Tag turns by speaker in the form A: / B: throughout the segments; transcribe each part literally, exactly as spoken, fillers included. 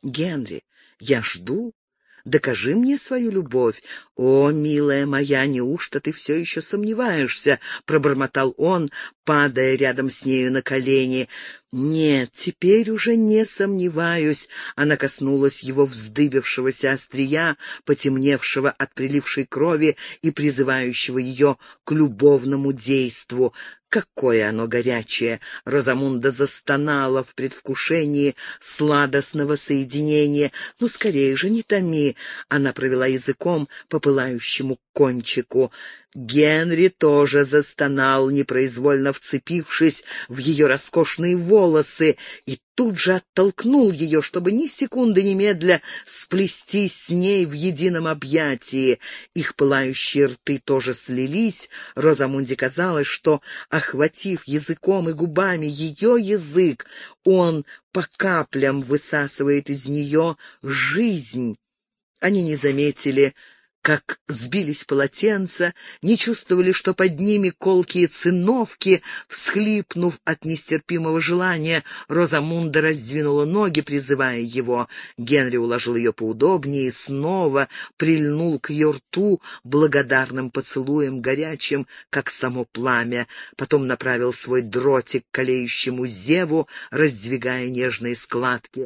A: Генри, я жду. Докажи мне свою любовь. О, милая моя, неужто ты все еще сомневаешься?» — пробормотал он, падая рядом с нею на колени. «Нет, теперь уже не сомневаюсь». Она коснулась его вздыбившегося острия, потемневшего от прилившей крови и призывающего ее к любовному действу. Какое оно горячее! Розамунда застонала в предвкушении сладостного соединения. «Ну, скорее же, не томи!» Она провела языком по пылающему кончику. Генри тоже застонал, непроизвольно вцепившись в ее роскошные волосы, и тут же оттолкнул ее, чтобы ни секунды немедля сплестись с ней в едином объятии. Их пылающие рты тоже слились. Розамунде казалось, что, охватив языком и губами ее язык, он по каплям высасывает из нее жизнь. Они не заметили, как сбились полотенца, не чувствовали, что под ними колкие циновки. Всхлипнув от нестерпимого желания, Розамунда раздвинула ноги, призывая его. Генри уложил ее поудобнее и снова прильнул к ее рту благодарным поцелуем, горячим, как само пламя. Потом направил свой дротик к колеющему зеву, раздвигая нежные складки.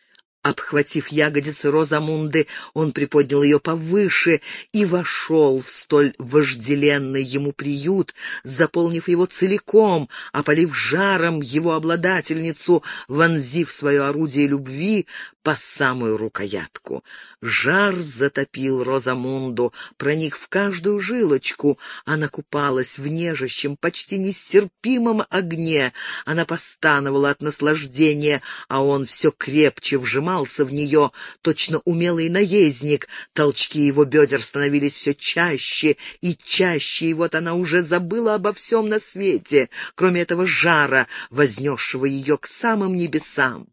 A: Обхватив ягодицы Розамунды, он приподнял ее повыше и вошел в столь вожделенный ему приют, заполнив его целиком, опалив жаром его обладательницу, вонзив свое орудие любви по самую рукоятку. Жар затопил Розамунду, проник в каждую жилочку. Она купалась в нежащем, почти нестерпимом огне. Она постановала от наслаждения, а он все крепче вжимался в нее, точно умелый наездник. Толчки его бедер становились все чаще и чаще, и вот она уже забыла обо всем на свете, кроме этого жара, вознесшего ее к самым небесам.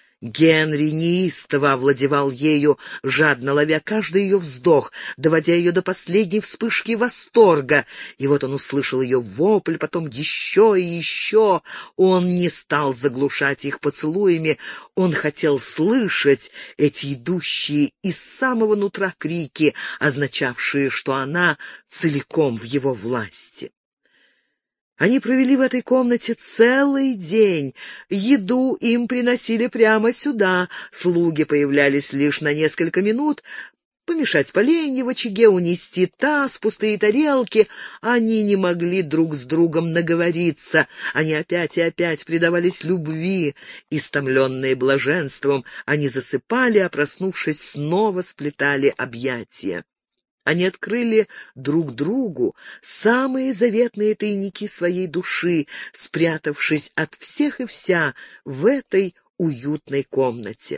A: Генри неистово овладевал ею, жадно ловя каждый ее вздох, доводя ее до последней вспышки восторга. И вот он услышал ее вопль, потом еще и еще. Он не стал заглушать их поцелуями, он хотел слышать эти идущие из самого нутра крики, означавшие, что она целиком в его власти. Они провели в этой комнате целый день. Еду им приносили прямо сюда. Слуги появлялись лишь на несколько минут. Помешать поленья в очаге, унести таз, пустые тарелки. Они не могли друг с другом наговориться. Они опять и опять предавались любви. Истомленные блаженством, они засыпали, а, проснувшись, снова сплетали объятия. Они открыли друг другу самые заветные тайники своей души, спрятавшись от всех и вся в этой уютной комнате.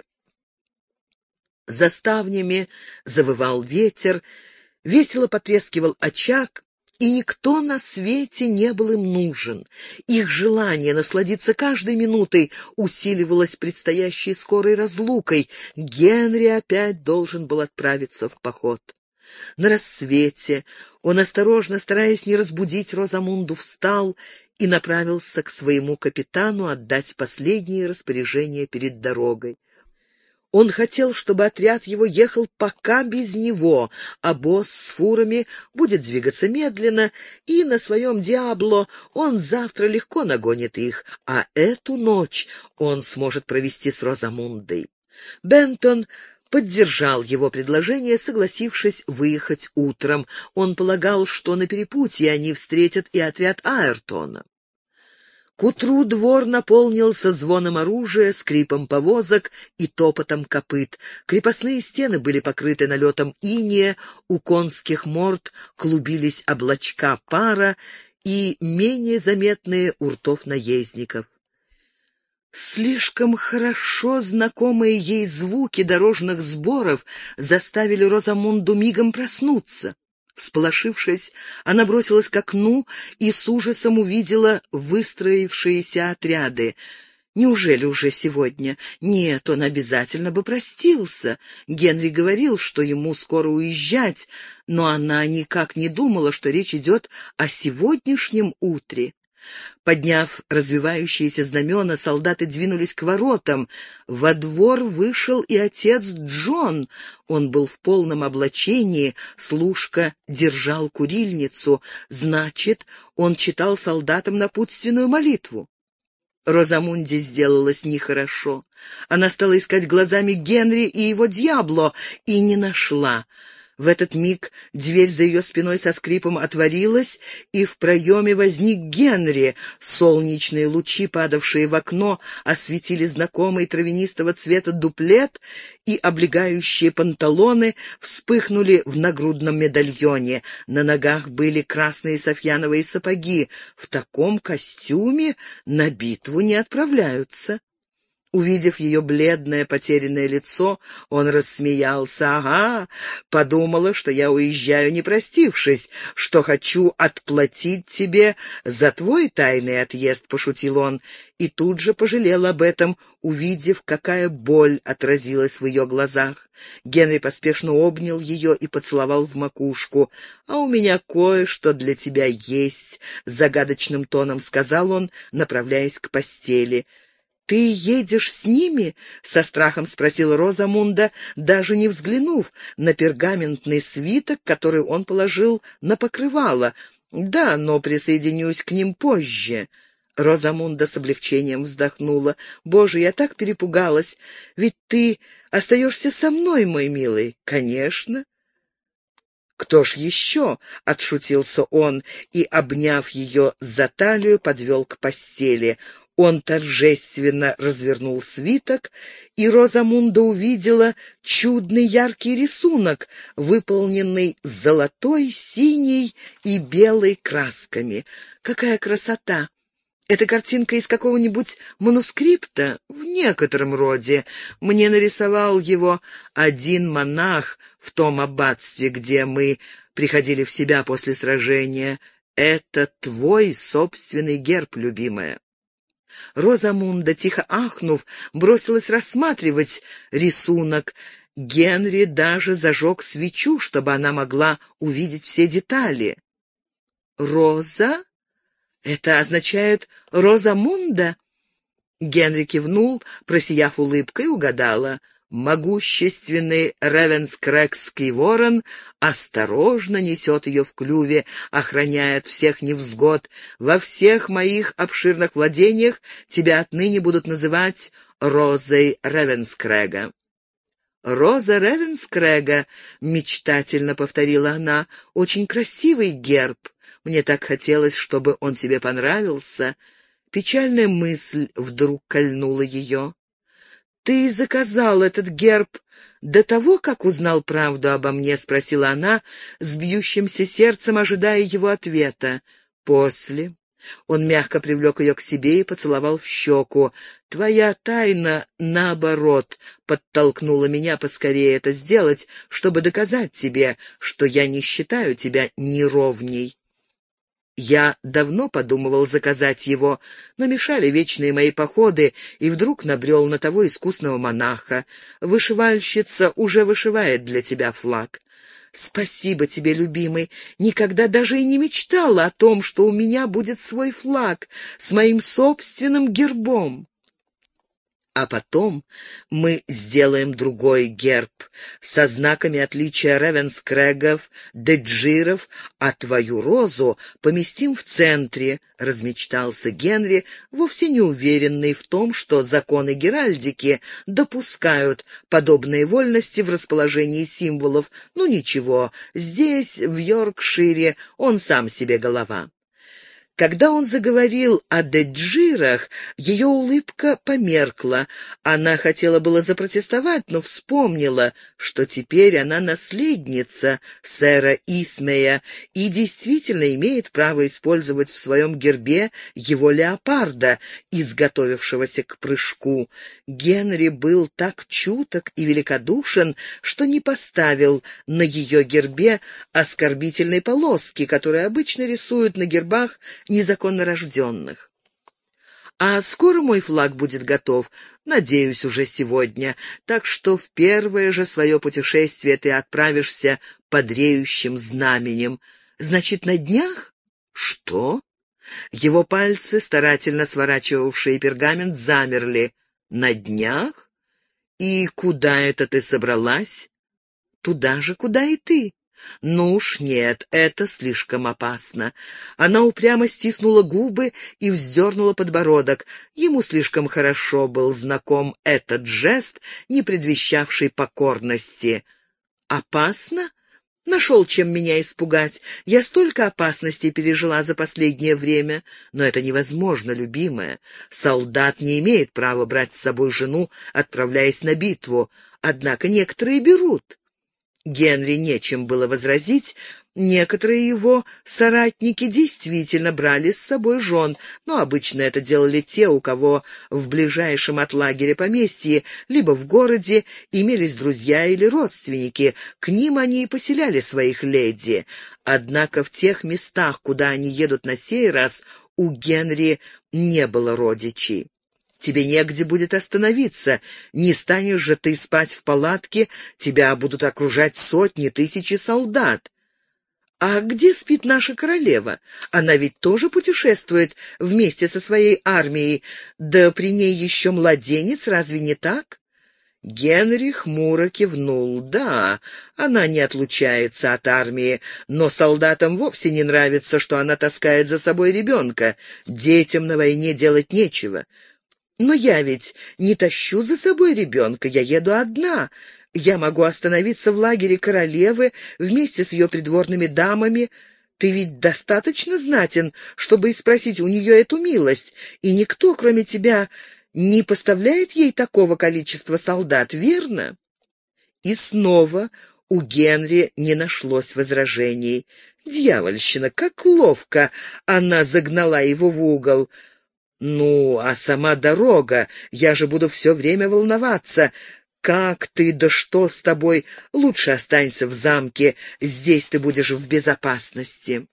A: За ставнями завывал ветер, весело потрескивал очаг, и никто на свете не был им нужен. Их желание насладиться каждой минутой усиливалось предстоящей скорой разлукой. Генри опять должен был отправиться в поход. На рассвете он, осторожно, стараясь не разбудить Розамунду, встал и направился к своему капитану отдать последние распоряжения перед дорогой. Он хотел, чтобы отряд его ехал пока без него, а босс с фурами будет двигаться медленно, и на своем «Диабло» он завтра легко нагонит их, а эту ночь он сможет провести с Розамундой. Бентон поддержал его предложение, согласившись выехать утром. Он полагал, что на перепутье они встретят и отряд Айртона. К утру двор наполнился звоном оружия, скрипом повозок и топотом копыт. Крепостные стены были покрыты налетом инея, у конских морд клубились облачка пара и менее заметные у ртов наездников. Слишком хорошо знакомые ей звуки дорожных сборов заставили Розамунду мигом проснуться. Всполошившись, она бросилась к окну и с ужасом увидела выстроившиеся отряды. Неужели уже сегодня? Нет, он обязательно бы простился. Генри говорил, что ему скоро уезжать, но она никак не думала, что речь идет о сегодняшнем утре. Подняв развивающиеся знамена, солдаты двинулись к воротам. Во двор вышел и отец Джон. Он был в полном облачении, служка держал курильницу. Значит, он читал солдатам напутственную молитву. Розамунде сделалось нехорошо. Она стала искать глазами Генри и его Дьябло и не нашла. В этот миг дверь за ее спиной со скрипом отворилась, и в проеме возник Генри. Солнечные лучи, падавшие в окно, осветили знакомый травянистого цвета дуплет, и облегающие панталоны вспыхнули в нагрудном медальоне. На ногах были красные софьяновые сапоги. В таком костюме на битву не отправляются. Увидев ее бледное, потерянное лицо, он рассмеялся. «Ага, подумала, что я уезжаю, не простившись, что хочу отплатить тебе за твой тайный отъезд», — пошутил он, и тут же пожалел об этом, увидев, какая боль отразилась в ее глазах. Генри поспешно обнял ее и поцеловал в макушку. «А у меня кое-что для тебя есть», — загадочным тоном сказал он, направляясь к постели. «Ты едешь с ними?» — со страхом спросила Розамунда, даже не взглянув на пергаментный свиток, который он положил на покрывало. «Да, но присоединюсь к ним позже». Розамунда с облегчением вздохнула. «Боже, я так перепугалась! Ведь ты остаешься со мной, мой милый». «Конечно». «Кто ж еще?» — отшутился он и, обняв ее за талию, подвел к постели. Он торжественно развернул свиток, и Розамунда увидела чудный яркий рисунок, выполненный золотой, синей и белой красками. «Какая красота! Это картинка из какого-нибудь манускрипта?» «В некотором роде. Мне нарисовал его один монах в том аббатстве, где мы приходили в себя после сражения. Это твой собственный герб, любимая». Розамунда, тихо ахнув, бросилась рассматривать рисунок. Генри даже зажег свечу, чтобы она могла увидеть все детали. «Роза? Это означает Розамунда?» Генри кивнул, просияв улыбкой, угадала. Могущественный ревенскрэгский ворон осторожно несет ее в клюве, охраняя от всех невзгод. Во всех моих обширных владениях тебя отныне будут называть Розой Ревенскрэга. «Роза Ревенскрэга», — мечтательно повторила она, — «очень красивый герб. Мне так хотелось, чтобы он тебе понравился». Печальная мысль вдруг кольнула ее. «Ты заказал этот герб до того, как узнал правду обо мне?» — спросила она, с бьющимся сердцем ожидая его ответа. «После». Он мягко привлек ее к себе и поцеловал в щеку. «Твоя тайна, наоборот, подтолкнула меня поскорее это сделать, чтобы доказать тебе, что я не считаю тебя неровней. Я давно подумывал заказать его, но мешали вечные мои походы, и вдруг набрел на того искусного монаха. Вышивальщица уже вышивает для тебя флаг. Спасибо тебе, любимый. Никогда даже и не мечтала о том, что у меня будет свой флаг с моим собственным гербом. А потом мы сделаем другой герб со знаками отличия ревенскрэгов, деджиров, а твою розу поместим в центре», — размечтался Генри, вовсе не уверенный в том, что законы геральдики допускают подобные вольности в расположении символов. Ну ничего, здесь, в Йоркшире, он сам себе голова. Когда он заговорил о деджирах, ее улыбка померкла. Она хотела было запротестовать, но вспомнила, что теперь она наследница сэра Исмея и действительно имеет право использовать в своем гербе его леопарда, изготовившегося к прыжку. Генри был так чуток и великодушен, что не поставил на ее гербе оскорбительной полоски, которые обычно рисуют на гербах незаконно рожденных. «А скоро мой флаг будет готов, надеюсь, уже сегодня, так что в первое же свое путешествие ты отправишься под реющим знаменем. Значит, на днях?» «Что?» Его пальцы, старательно сворачивавшие пергамент, замерли. «На днях? И куда это ты собралась?» «Туда же, куда и ты». «Ну уж нет, это слишком опасно». Она упрямо стиснула губы и вздернула подбородок. Ему слишком хорошо был знаком этот жест, не предвещавший покорности. «Опасно? Нашел, чем меня испугать. Я столько опасностей пережила за последнее время. Но это невозможно, любимая. Солдат не имеет права брать с собой жену, отправляясь на битву. Однако некоторые берут». Генри нечем было возразить. Некоторые его соратники действительно брали с собой жен, но обычно это делали те, у кого в ближайшем от лагеря поместье, либо в городе имелись друзья или родственники. К ним они и поселяли своих леди. Однако в тех местах, куда они едут на сей раз, у Генри не было родичей. Тебе негде будет остановиться. Не станешь же ты спать в палатке, тебя будут окружать сотни, тысячи солдат. А где спит наша королева? Она ведь тоже путешествует вместе со своей армией, да при ней еще младенец, разве не так?» Генри хмуро кивнул. «Да, она не отлучается от армии, но солдатам вовсе не нравится, что она таскает за собой ребенка. Детям на войне делать нечего». «Но я ведь не тащу за собой ребенка, я еду одна. Я могу остановиться в лагере королевы вместе с ее придворными дамами. Ты ведь достаточно знатен, чтобы спросить у нее эту милость, и никто, кроме тебя, не поставляет ей такого количества солдат, верно?» И снова у Генри не нашлось возражений. Дьявольщина, как ловко она загнала его в угол. «Ну, а сама дорога? Я же буду все время волноваться. Как ты, да что с тобой? Лучше останься в замке, здесь ты будешь в безопасности».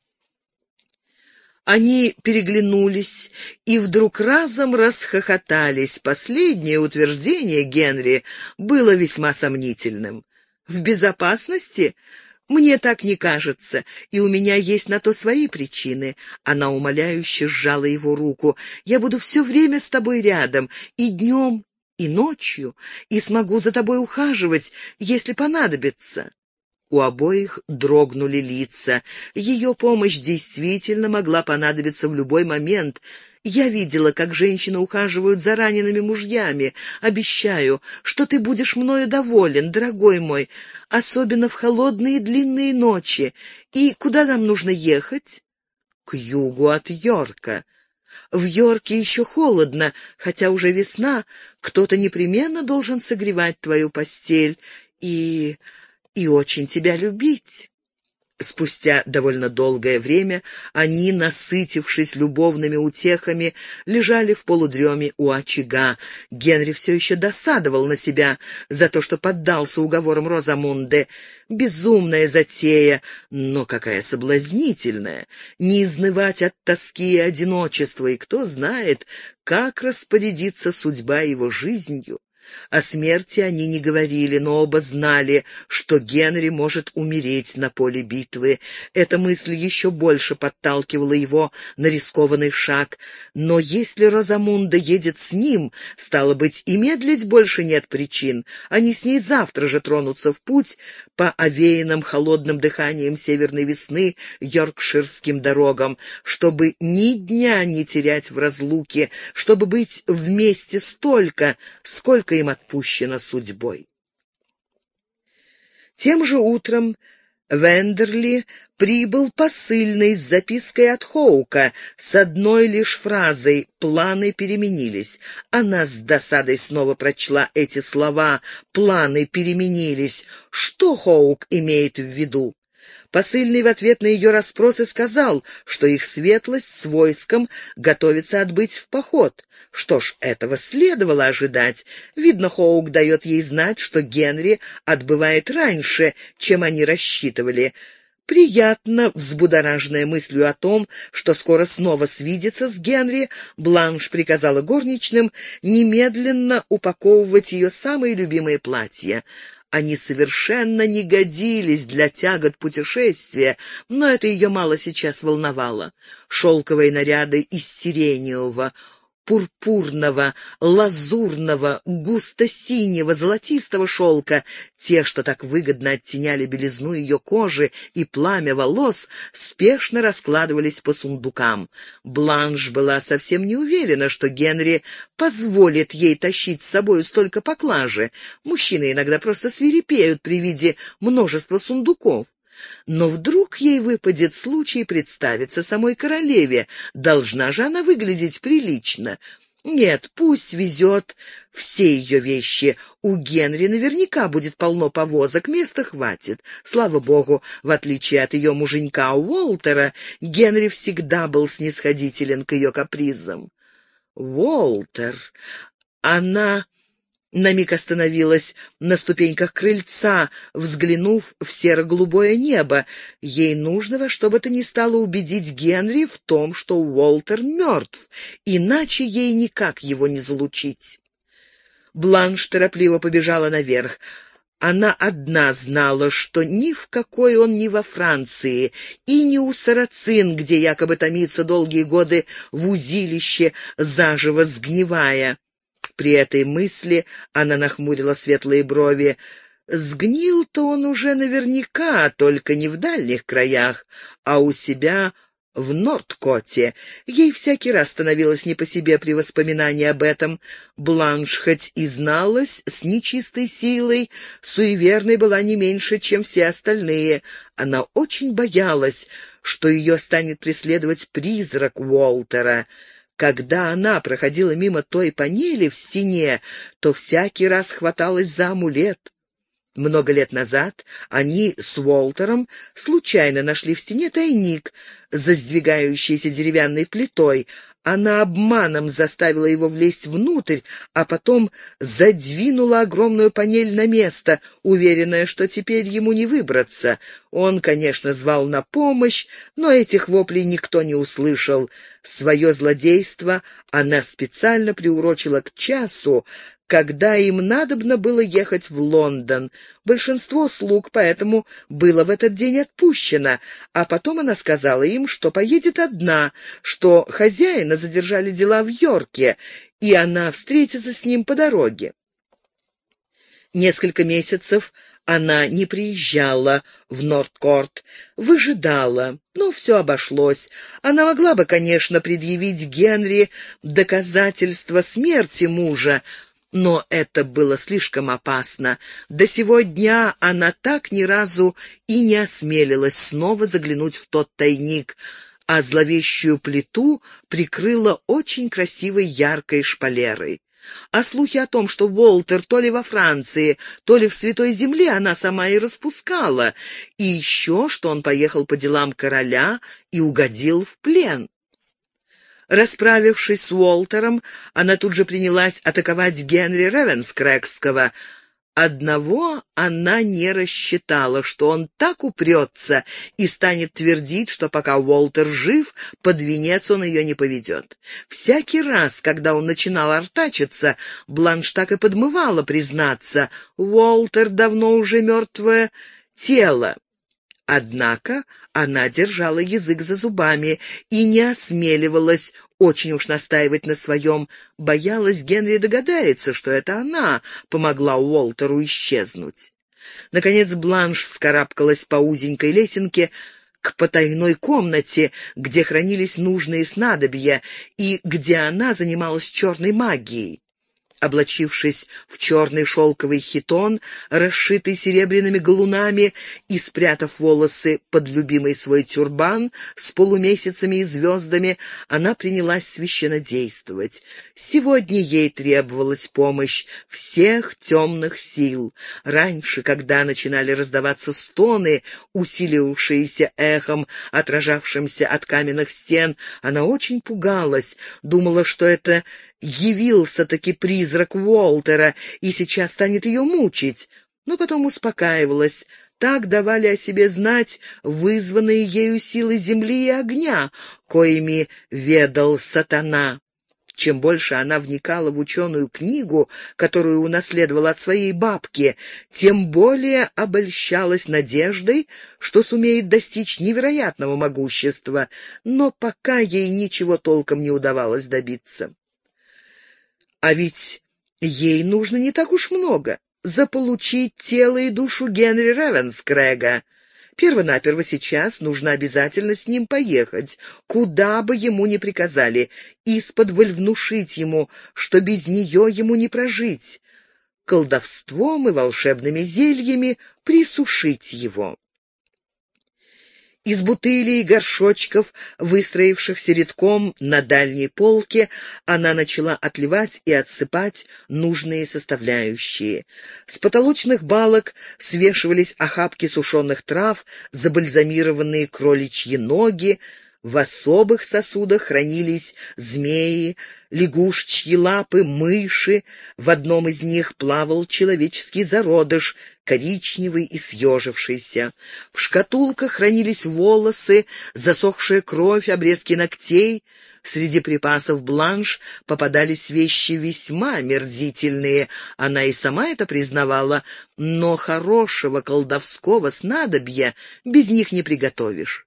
A: Они переглянулись и вдруг разом расхохотались. Последнее утверждение Генри было весьма сомнительным. «В безопасности? Мне так не кажется, и у меня есть на то свои причины». Она умоляюще сжала его руку. «Я буду все время с тобой рядом, и днем, и ночью, и смогу за тобой ухаживать, если понадобится». У обоих дрогнули лица. Ее помощь действительно могла понадобиться в любой момент. Я видела, как женщины ухаживают за ранеными мужьями. Обещаю, что ты будешь мною доволен, дорогой мой, особенно в холодные длинные ночи. И куда нам нужно ехать? К югу от Йорка. В Йорке еще холодно, хотя уже весна. Кто-то непременно должен согревать твою постель и... и очень тебя любить». Спустя довольно долгое время они, насытившись любовными утехами, лежали в полудреме у очага. Генри все еще досадовал на себя за то, что поддался уговорам Розамунды. Безумная затея, но какая соблазнительная! Не изнывать от тоски и одиночества, и кто знает, как распорядится судьба его жизнью. О смерти они не говорили, но оба знали, что Генри может умереть на поле битвы. Эта мысль еще больше подталкивала его на рискованный шаг. Но если Розамунда едет с ним, стало быть, и медлить больше нет причин. Они с ней завтра же тронутся в путь по овеянным холодным дыханием северной весны йоркширским дорогам, чтобы ни дня не терять в разлуке, чтобы быть вместе столько, сколько им отпущено судьбой. Тем же утром в Эндерли прибыл посыльный с запиской от Хоука с одной лишь фразой «Планы переменились». Она с досадой снова прочла эти слова «Планы переменились». Что Хоук имеет в виду? Посыльный в ответ на ее расспросы сказал, что их светлость с войском готовится отбыть в поход. Что ж, этого следовало ожидать. Видно, Хоук дает ей знать, что Генри отбывает раньше, чем они рассчитывали. Приятно, взбудораженная мыслью о том, что скоро снова свидится с Генри, Бланш приказала горничным немедленно упаковывать ее самые любимые платья. Они совершенно не годились для тягот путешествия, но это ее мало сейчас волновало. Шелковые наряды из сиреневого, пурпурного, лазурного, густо-синего, золотистого шелка, те, что так выгодно оттеняли белизну ее кожи и пламя волос, спешно раскладывались по сундукам. Бланш была совсем не уверена, что Генри позволит ей тащить с собой столько поклажи. Мужчины иногда просто свирепеют при виде множества сундуков. Но вдруг ей выпадет случай представиться самой королеве. Должна же она выглядеть прилично. Нет, пусть везет все ее вещи. У Генри наверняка будет полно повозок, места хватит. Слава богу, в отличие от ее муженька Уолтера, Генри всегда был снисходителен к ее капризам. Уолтер... Она... На миг остановилась на ступеньках крыльца, взглянув в серо-голубое небо. Ей нужно во что бы то ни стало убедить Генри в том, что Уолтер мертв, иначе ей никак его не залучить. Бланш торопливо побежала наверх. Она одна знала, что ни в какой он ни во Франции, и ни у сарацин, где якобы томится долгие годы в узилище, заживо сгнивая. При этой мысли она нахмурила светлые брови. Сгнил-то он уже наверняка, только не в дальних краях, а у себя в Нордкоте. Ей всякий раз становилось не по себе при воспоминании об этом. Бланш хоть и зналась с нечистой силой, суеверной была не меньше, чем все остальные. Она очень боялась, что ее станет преследовать призрак Уолтера. Когда она проходила мимо той панели в стене, то всякий раз хваталась за амулет. Много лет назад они с Уолтером случайно нашли в стене тайник за сдвигающейся деревянной плитой. Она обманом заставила его влезть внутрь, а потом задвинула огромную панель на место, уверенная, что теперь ему не выбраться. Он, конечно, звал на помощь, но этих воплей никто не услышал. Свое злодейство она специально приурочила к часу, когда им надобно было ехать в Лондон. Большинство слуг поэтому было в этот день отпущено, а потом она сказала им, что поедет одна, что хозяина задержали дела в Йорке, и она встретится с ним по дороге. Несколько месяцев она не приезжала в Нордкорт, выжидала, но все обошлось. Она могла бы, конечно, предъявить Генри доказательства смерти мужа, но это было слишком опасно. До сего дня она так ни разу и не осмелилась снова заглянуть в тот тайник, а зловещую плиту прикрыла очень красивой яркой шпалерой. А слухи о том, что Уолтер то ли во Франции, то ли в Святой Земле, она сама и распускала, и еще, что он поехал по делам короля и угодил в плен. Расправившись с Уолтером, она тут же принялась атаковать Генри Ревенскрэгского. Одного она не рассчитала, что он так упрется и станет твердить, что пока Уолтер жив, под венец он ее не поведет. Всякий раз, когда он начинал артачиться, Бланш так и подмывала признаться: «Уолтер давно уже мертвое тело». Однако она держала язык за зубами и не осмеливалась очень уж настаивать на своем, боялась, Генри догадается, что это она помогла Уолтеру исчезнуть. Наконец Бланш вскарабкалась по узенькой лесенке к потайной комнате, где хранились нужные снадобья и где она занималась черной магией. Облачившись в черный шелковый хитон, расшитый серебряными галунами, и спрятав волосы под любимый свой тюрбан с полумесяцами и звездами, она принялась священнодействовать. Сегодня ей требовалась помощь всех темных сил. Раньше, когда начинали раздаваться стоны, усиливавшиеся эхом, отражавшимся от каменных стен, она очень пугалась, думала, что это явился-таки призрак Уолтера и сейчас станет ее мучить, но потом успокаивалась. Так давали о себе знать вызванные ею силы земли и огня, коими ведал сатана. Чем больше она вникала в ученую книгу, которую унаследовала от своей бабки, тем более обольщалась надеждой, что сумеет достичь невероятного могущества, но пока ей ничего толком не удавалось добиться. А ведь ей нужно не так уж много — заполучить тело и душу Генри Ревенскрэга. Первонаперво сейчас нужно обязательно с ним поехать, куда бы ему ни приказали, исподволь внушить ему, что без нее ему не прожить, колдовством и волшебными зельями присушить его. Из бутылей и горшочков, выстроившихся рядком на дальней полке, она начала отливать и отсыпать нужные составляющие. С потолочных балок свешивались охапки сушеных трав, забальзамированные кроличьи ноги. В особых сосудах хранились змеи, лягушечьи лапы, мыши. В одном из них плавал человеческий зародыш, коричневый и съежившийся. В шкатулках хранились волосы, засохшая кровь, обрезки ногтей. Среди припасов Бланш попадались вещи весьма омерзительные. Она и сама это признавала, но хорошего колдовского снадобья без них не приготовишь.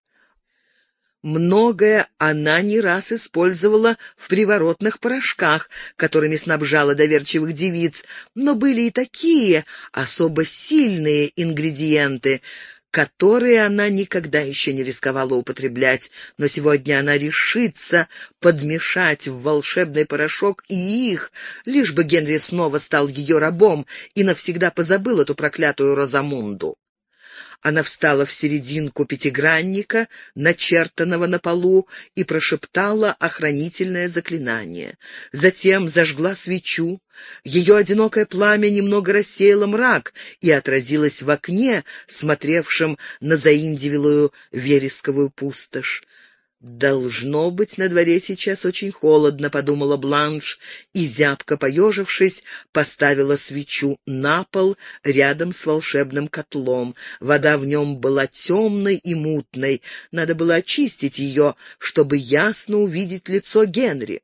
A: Многое она не раз использовала в приворотных порошках, которыми снабжала доверчивых девиц, но были и такие особо сильные ингредиенты, которые она никогда еще не рисковала употреблять, но сегодня она решится подмешать в волшебный порошок и их, лишь бы Генри снова стал ее рабом и навсегда позабыл эту проклятую Розамунду. Она встала в серединку пятигранника, начертанного на полу, и прошептала охранительное заклинание. Затем зажгла свечу. Ее одинокое пламя немного рассеяло мрак и отразилось в окне, смотревшем на заиндивелую вересковую пустошь. «Должно быть, на дворе сейчас очень холодно», — подумала Бланш, и, зябко поежившись, поставила свечу на пол рядом с волшебным котлом. Вода в нем была темной и мутной. Надо было очистить ее, чтобы ясно увидеть лицо Генри.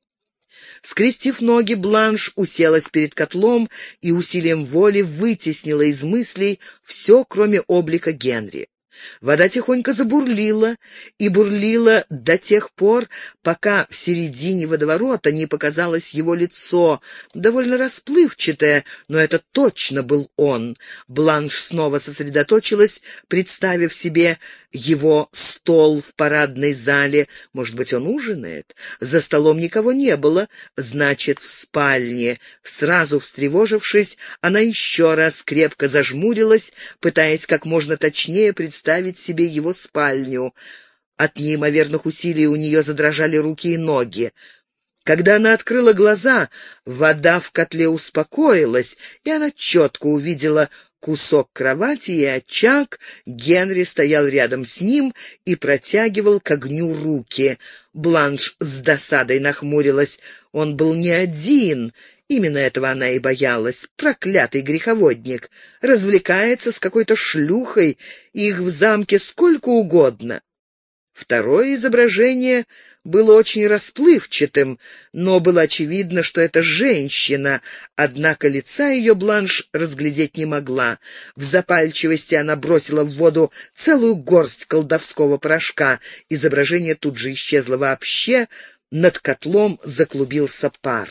A: Скрестив ноги, Бланш уселась перед котлом и усилием воли вытеснила из мыслей все, кроме облика Генри. Вода тихонько забурлила и бурлила до тех пор, пока в середине водоворота не показалось его лицо, довольно расплывчатое, но это точно был он. Бланш снова сосредоточилась, представив себе его стол в парадной зале. Может быть, он ужинает? За столом никого не было, значит, в спальне. Сразу встревожившись, она еще раз крепко зажмурилась, пытаясь как можно точнее представить себе его спальню. От неимоверных усилий у нее задрожали руки и ноги. Когда она открыла глаза, вода в котле успокоилась, и она четко увидела кусок кровати и очаг. Генри стоял рядом с ним и протягивал к огню руки. Бланш с досадой нахмурилась. Он был не один. Именно этого она и боялась. Проклятый греховодник. Развлекается с какой-то шлюхой, их в замке сколько угодно. Второе изображение было очень расплывчатым, но было очевидно, что это женщина, однако лица ее Бланш разглядеть не могла. В запальчивости она бросила в воду целую горсть колдовского порошка. Изображение тут же исчезло вообще, над котлом заклубился пар.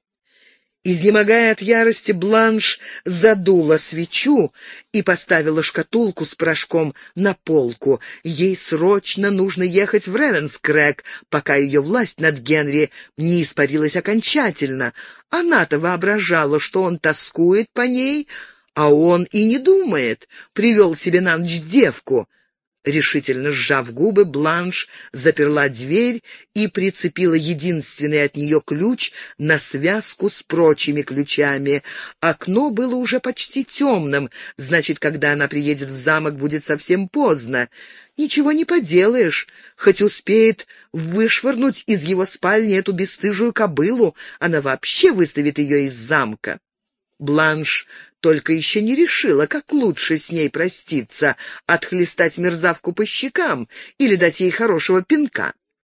A: Изнемогая от ярости, Бланш задула свечу и поставила шкатулку с порошком на полку. Ей срочно нужно ехать в Ревенскрэг, пока ее власть над Генри не испарилась окончательно. Она-то воображала, что он тоскует по ней, а он и не думает. Привел себе на ночь девку. Решительно сжав губы, Бланш заперла дверь и прицепила единственный от нее ключ на связку с прочими ключами. Окно было уже почти темным, значит, когда она приедет в замок, будет совсем поздно. Ничего не поделаешь, хоть успеет вышвырнуть из его спальни эту бесстыжую кобылу, она вообще выставит ее из замка. Бланш только еще не решила, как лучше с ней проститься, отхлестать мерзавку по щекам или дать ей хорошего пинка.